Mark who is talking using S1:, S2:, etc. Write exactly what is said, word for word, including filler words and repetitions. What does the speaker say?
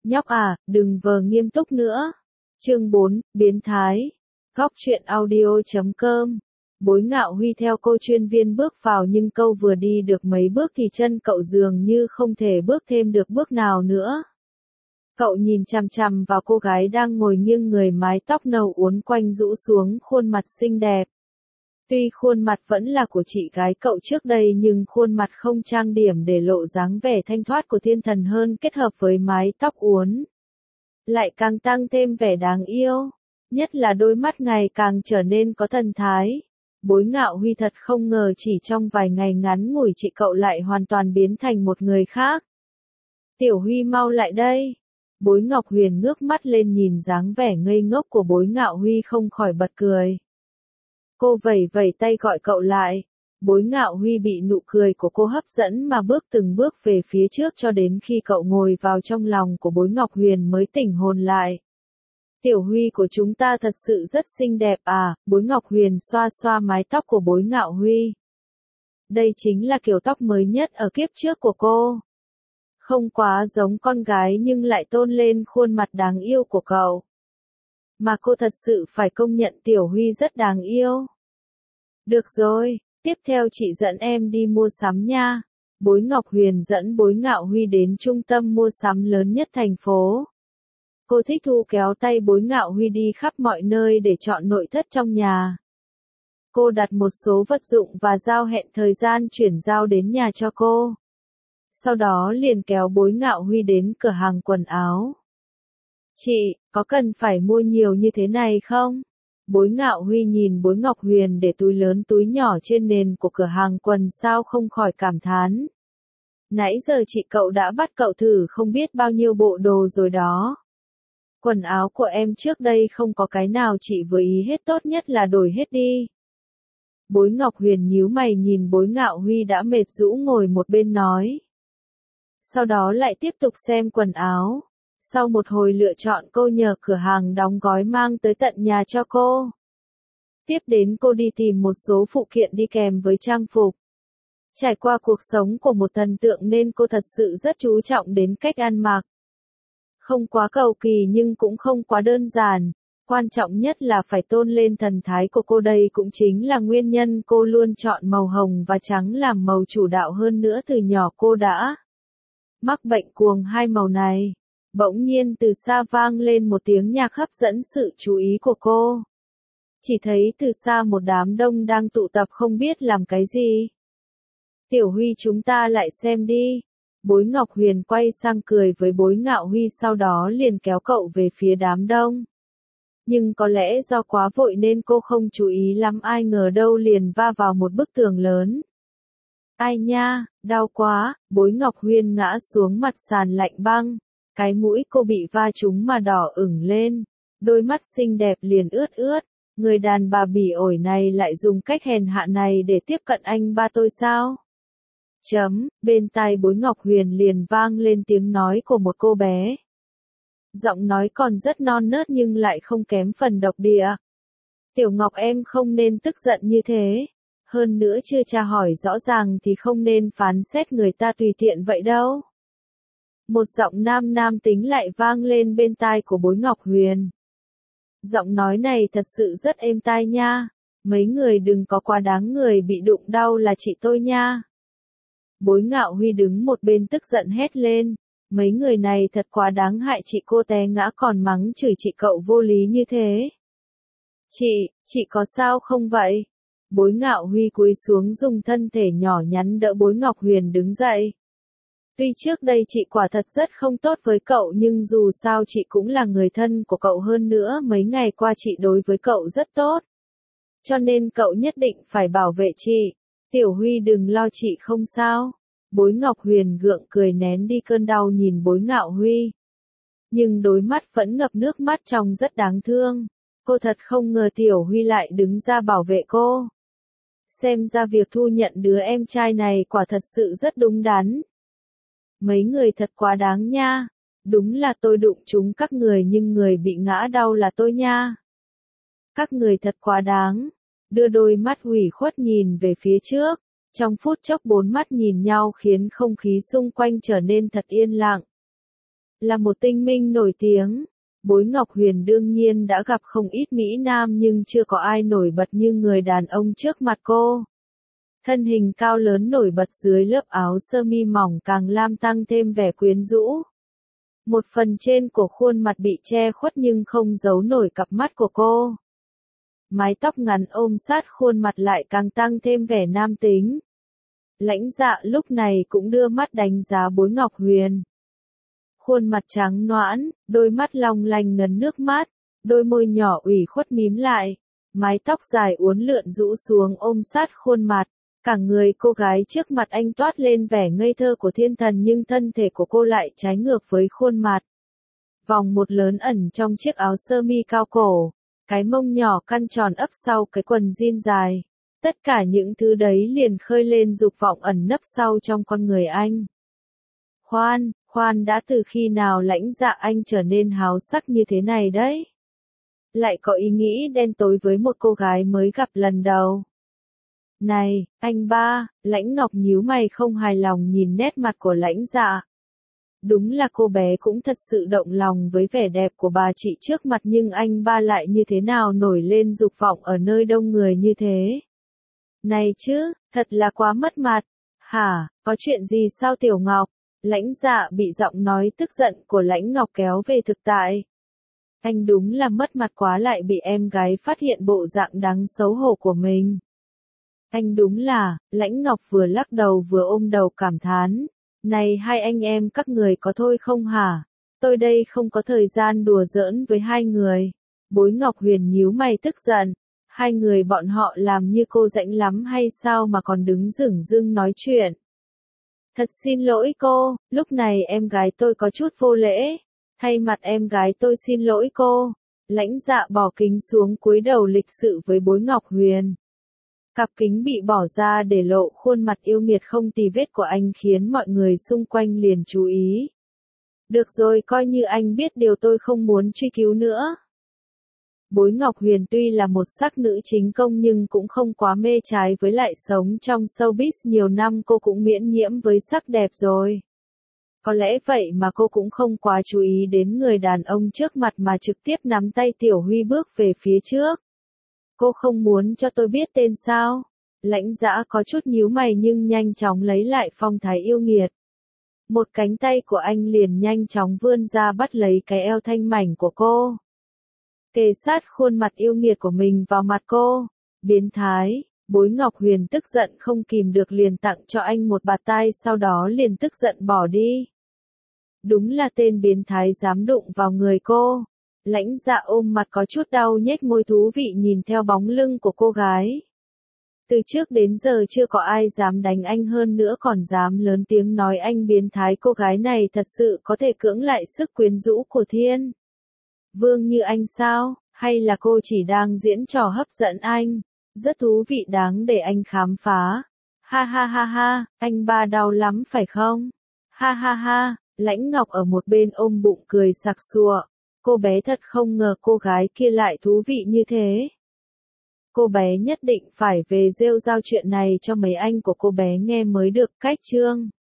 S1: Nhóc à, đừng vờ nghiêm túc nữa. Chương bốn, biến thái. Góc truyện audio chấm com. Bối Ngạo Huy theo cô chuyên viên bước vào nhưng câu vừa đi được mấy bước thì chân cậu dường như không thể bước thêm được bước nào nữa. Cậu nhìn chằm chằm vào cô gái đang ngồi nghiêng người, mái tóc nâu uốn quanh rũ xuống khuôn mặt xinh đẹp. Tuy khuôn mặt vẫn là của chị gái cậu trước đây nhưng khuôn mặt không trang điểm để lộ dáng vẻ thanh thoát của thiên thần hơn, kết hợp với mái tóc uốn lại càng tăng thêm vẻ đáng yêu, nhất là đôi mắt ngày càng trở nên có thần thái. Bối Ngạo Huy thật không ngờ chỉ trong vài ngày ngắn ngủi chị cậu lại hoàn toàn biến thành một người khác. Tiểu Huy mau lại đây. Bối Ngọc Huyền ngước mắt lên nhìn dáng vẻ ngây ngốc của Bối Ngạo Huy không khỏi bật cười. Cô vẩy vẩy tay gọi cậu lại. Bối Ngạo Huy bị nụ cười của cô hấp dẫn mà bước từng bước về phía trước cho đến khi cậu ngồi vào trong lòng của Bối Ngọc Huyền mới tỉnh hồn lại. Tiểu Huy của chúng ta thật sự rất xinh đẹp à, Bối Ngọc Huyền xoa xoa mái tóc của Bối Ngạo Huy. Đây chính là kiểu tóc mới nhất ở kiếp trước của cô. Không quá giống con gái nhưng lại tôn lên khuôn mặt đáng yêu của cậu. Mà cô thật sự phải công nhận Tiểu Huy rất đáng yêu. Được rồi, tiếp theo chị dẫn em đi mua sắm nha. Bối Ngọc Huyền dẫn Bối Ngạo Huy đến trung tâm mua sắm lớn nhất thành phố. Cô thích thú kéo tay Bối Ngạo Huy đi khắp mọi nơi để chọn nội thất trong nhà. Cô đặt một số vật dụng và giao hẹn thời gian chuyển giao đến nhà cho cô. Sau đó liền kéo Bối Ngạo Huy đến cửa hàng quần áo. Chị, có cần phải mua nhiều như thế này không? Bối Ngạo Huy nhìn Bối Ngọc Huyền để túi lớn túi nhỏ trên nền của cửa hàng quần sao không khỏi cảm thán. Nãy giờ chị cậu đã bắt cậu thử không biết bao nhiêu bộ đồ rồi đó. Quần áo của em trước đây không có cái nào chị vừa ý hết, tốt nhất là đổi hết đi. Bối Ngọc Huyền nhíu mày nhìn Bối Ngạo Huy đã mệt rũ ngồi một bên nói. Sau đó lại tiếp tục xem quần áo. Sau một hồi lựa chọn cô nhờ cửa hàng đóng gói mang tới tận nhà cho cô. Tiếp đến cô đi tìm một số phụ kiện đi kèm với trang phục. Trải qua cuộc sống của một thần tượng nên cô thật sự rất chú trọng đến cách ăn mặc. Không quá cầu kỳ nhưng cũng không quá đơn giản. Quan trọng nhất là phải tôn lên thần thái của cô, đây cũng chính là nguyên nhân cô luôn chọn màu hồng và trắng làm màu chủ đạo, hơn nữa từ nhỏ cô đã mắc bệnh cuồng hai màu này. Bỗng nhiên từ xa vang lên một tiếng nhạc hấp dẫn sự chú ý của cô. Chỉ thấy từ xa một đám đông đang tụ tập không biết làm cái gì. Tiểu Huy, chúng ta lại xem đi. Bối Ngọc Huyền quay sang cười với Bối Ngạo Huy, sau đó liền kéo cậu về phía đám đông. Nhưng có lẽ do quá vội nên cô không chú ý lắm, ai ngờ đâu liền va vào một bức tường lớn. Ai nha, đau quá, Bối Ngọc Huyền ngã xuống mặt sàn lạnh băng. Cái mũi cô bị va trúng mà đỏ ửng lên, đôi mắt xinh đẹp liền ướt ướt. Người đàn bà bỉ ổi này lại dùng cách hèn hạ này để tiếp cận anh ba tôi sao? Chấm, bên tai Bối Ngọc Huyền liền vang lên tiếng nói của một cô bé. Giọng nói còn rất non nớt nhưng lại không kém phần độc địa. Tiểu Ngọc, em không nên tức giận như thế. Hơn nữa chưa tra hỏi rõ ràng thì không nên phán xét người ta tùy tiện vậy đâu. Một giọng nam nam tính lại vang lên bên tai của Bối Ngọc Huyền. Giọng nói này thật sự rất êm tai nha. Mấy người đừng có quá đáng, người bị đụng đau là chị tôi nha. Bối Ngạo Huy đứng một bên tức giận hét lên. Mấy người này thật quá đáng, hại chị cô té ngã còn mắng chửi chị cậu vô lý như thế. Chị, chị có sao không vậy? Bối Ngạo Huy cúi xuống dùng thân thể nhỏ nhắn đỡ Bối Ngọc Huyền đứng dậy. Tuy trước đây chị quả thật rất không tốt với cậu nhưng dù sao chị cũng là người thân của cậu, hơn nữa mấy ngày qua chị đối với cậu rất tốt. Cho nên cậu nhất định phải bảo vệ chị. Tiểu Huy đừng lo, chị không sao. Bối Ngọc Huyền gượng cười nén đi cơn đau nhìn Bối Ngạo Huy. Nhưng đôi mắt vẫn ngập nước mắt trông rất đáng thương. Cô thật không ngờ Tiểu Huy lại đứng ra bảo vệ cô. Xem ra việc thu nhận đứa em trai này quả thật sự rất đúng đắn. Mấy người thật quá đáng nha. Đúng là tôi đụng trúng các người nhưng người bị ngã đau là tôi nha. Các người thật quá đáng. Đưa đôi mắt hủy khuất nhìn về phía trước. Trong phút chốc bốn mắt nhìn nhau khiến không khí xung quanh trở nên thật yên lặng. là một tinh minh nổi tiếng. Bối Ngọc Huyền đương nhiên đã gặp không ít Mỹ Nam nhưng chưa có ai nổi bật như người đàn ông trước mặt cô. Thân hình cao lớn nổi bật dưới lớp áo sơ mi mỏng càng làm tăng thêm vẻ quyến rũ. Một phần trên của khuôn mặt bị che khuất nhưng không giấu nổi cặp mắt của cô. Mái tóc ngắn ôm sát khuôn mặt lại càng tăng thêm vẻ nam tính. Lãnh Dạ lúc này cũng đưa mắt đánh giá Bối Ngọc Huyền. Khuôn mặt trắng nõn, đôi mắt long lanh ngấn nước mắt, đôi môi nhỏ ủy khuất mím lại, mái tóc dài uốn lượn rũ xuống ôm sát khuôn mặt. Cả người cô gái trước mặt anh toát lên vẻ ngây thơ của thiên thần nhưng thân thể của cô lại trái ngược với khuôn mặt. Vòng một lớn ẩn trong chiếc áo sơ mi cao cổ, cái mông nhỏ căn tròn ấp sau cái quần jean dài. Tất cả những thứ đấy liền khơi lên dục vọng ẩn nấp sau trong con người anh. Khoan, khoan đã từ khi nào Lãnh Dạ anh trở nên háo sắc như thế này đấy? Lại có ý nghĩ đen tối với một cô gái mới gặp lần đầu. Này, anh ba, Lãnh Ngọc nhíu mày không hài lòng nhìn nét mặt của Lãnh Dạ. Đúng là cô bé cũng thật sự động lòng với vẻ đẹp của bà chị trước mặt nhưng anh ba lại như thế nào nổi lên dục vọng ở nơi đông người như thế. Này chứ, thật là quá mất mặt. Hả, có chuyện gì sao Tiểu Ngọc? Lãnh Dạ bị giọng nói tức giận của Lãnh Ngọc kéo về thực tại. Anh đúng là mất mặt quá lại bị em gái phát hiện bộ dạng đáng xấu hổ của mình. Anh đúng là, Lãnh Ngọc vừa lắc đầu vừa ôm đầu cảm thán. Này hai anh em các người có thôi không hả? Tôi đây không có thời gian đùa giỡn với hai người. Bối Ngọc Huyền nhíu mày tức giận. Hai người bọn họ làm như cô rảnh lắm hay sao mà còn đứng dửng dưng nói chuyện. Thật xin lỗi cô, lúc này em gái tôi có chút vô lễ. Thay mặt em gái tôi xin lỗi cô. Lãnh Dạ bỏ kính xuống cúi đầu lịch sự với Bối Ngọc Huyền. Cặp kính bị bỏ ra để lộ khuôn mặt yêu nghiệt không tì vết của anh khiến mọi người xung quanh liền chú ý. Được rồi, coi như anh biết điều tôi không muốn truy cứu nữa. Bối Ngọc Huyền tuy là một sắc nữ chính công nhưng cũng không quá mê trái với lại sống trong showbiz nhiều năm cô cũng miễn nhiễm với sắc đẹp rồi. Có lẽ vậy mà cô cũng không quá chú ý đến người đàn ông trước mặt mà trực tiếp nắm tay Tiểu Huy bước về phía trước. Cô không muốn cho tôi biết tên sao? Lãnh Dã có chút nhíu mày nhưng nhanh chóng lấy lại phong thái yêu nghiệt. Một cánh tay của anh liền nhanh chóng vươn ra bắt lấy cái eo thanh mảnh của cô. Kề sát khuôn mặt yêu nghiệt của mình vào mặt cô. Biến thái, Bối Ngọc Huyền tức giận không kìm được liền tặng cho anh một bạt tai sau đó liền tức giận bỏ đi. Đúng là tên biến thái dám đụng vào người cô. Lãnh Dạ ôm mặt có chút đau nhếch môi thú vị nhìn theo bóng lưng của cô gái. Từ trước đến giờ chưa có ai dám đánh anh hơn nữa còn dám lớn tiếng nói anh biến thái, cô gái này thật sự có thể cưỡng lại sức quyến rũ của thiên vương như anh sao, hay là cô chỉ đang diễn trò hấp dẫn anh, rất thú vị đáng để anh khám phá. Ha ha ha ha, anh ba đau lắm phải không? Ha ha ha, Lãnh Ngọc ở một bên ôm bụng cười sặc sụa. Cô bé thật không ngờ cô gái kia lại thú vị như thế. Cô bé nhất định phải về rêu rao chuyện này cho mấy anh của cô bé nghe mới được. Cách chương